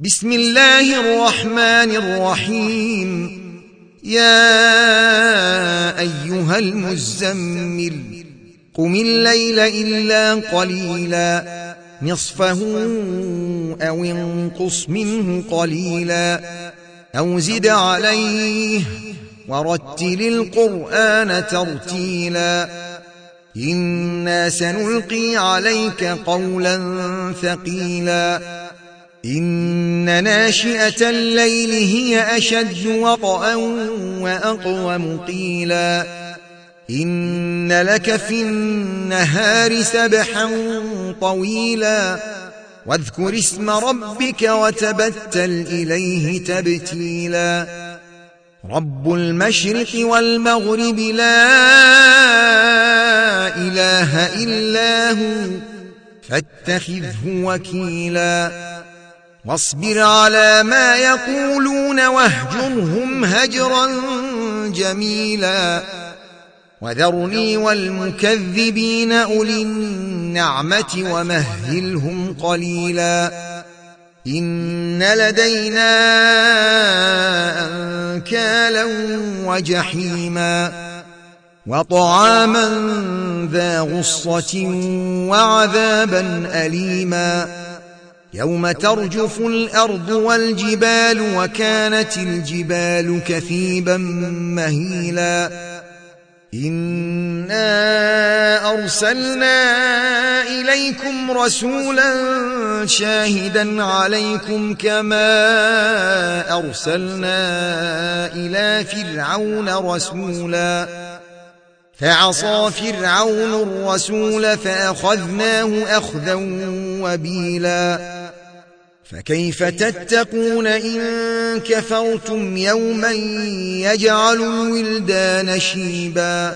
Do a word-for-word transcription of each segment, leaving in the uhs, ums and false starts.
بسم الله الرحمن الرحيم. يا أيها المزمل قم الليل إلا قليلا نصفه أو انقص منه قليلا أو زد عليه ورتل القرآن ترتيلا إنا سنلقي عليك قولا ثقيلا إن ناشئة الليل هي أشد وطئا وأقوم قيلا إن لك في النهار سبحا طويلا واذكر اسم ربك وتبتل إليه تبتيلا رب المشرق والمغرب لا إله إلا هو فاتخذه وكيلا واصبر على ما يقولون واهجرهم هجرا جميلا وذرني والمكذبين أولي النعمة ومهلهم قليلا إن لدينا أنكالا وجحيما وطعاما ذا غصة وعذابا أليما يوم ترجف الأرض والجبال وكانت الجبال كثيبا مهيلا إنا أرسلنا إليكم رسولا شاهدا عليكم كما أرسلنا إلى فرعون رسولا فعصى فرعون الرسول فأخذناه أخذا وبيلا فكيف تتقون إن كفرتم يوما يجعل الولدان شيبا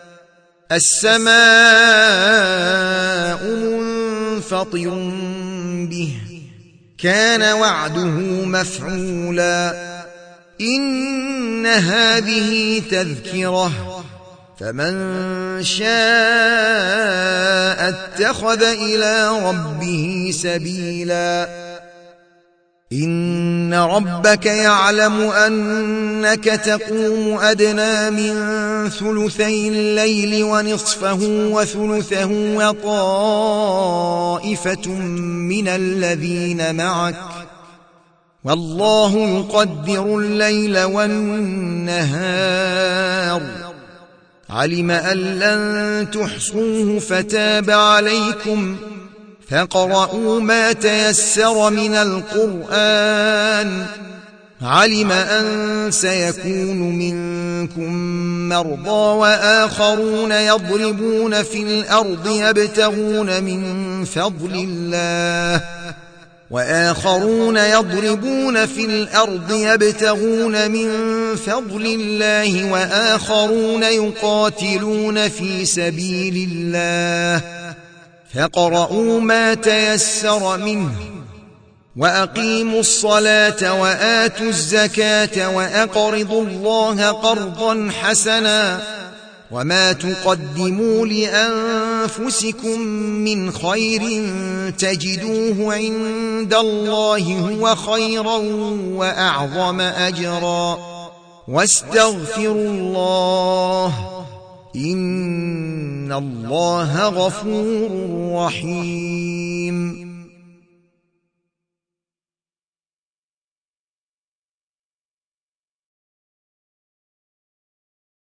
السماء منفطر به كان وعده مفعولا إن هذه تذكرة فمن شاء اتخذ إلى ربه سبيلا إن ربك يعلم أنك تقوم أدنى من ثلثي الليل ونصفه وثلثه وطائفة من الذين معك والله يقدر الليل والنهار علم أن لن تحصوه فتاب عليكم فاقرؤوا ما تيسر من القرآن علم أن سيكون منكم مرضى وآخرون يضربون في الأرض يبتغون من فضل الله وآخرون يضربون في الأرض يبتغون من فضل الله وآخرون يقاتلون في سبيل الله فاقرؤوا ما تيسر منه وأقيموا الصلاة وآتوا الزكاة وأقرضوا الله قرضا حسنا وما تقدموا لأنفسكم من خير تجدوه عند الله هو خيرا وأعظم أجرا واستغفروا الله إن الله غفور رحيم.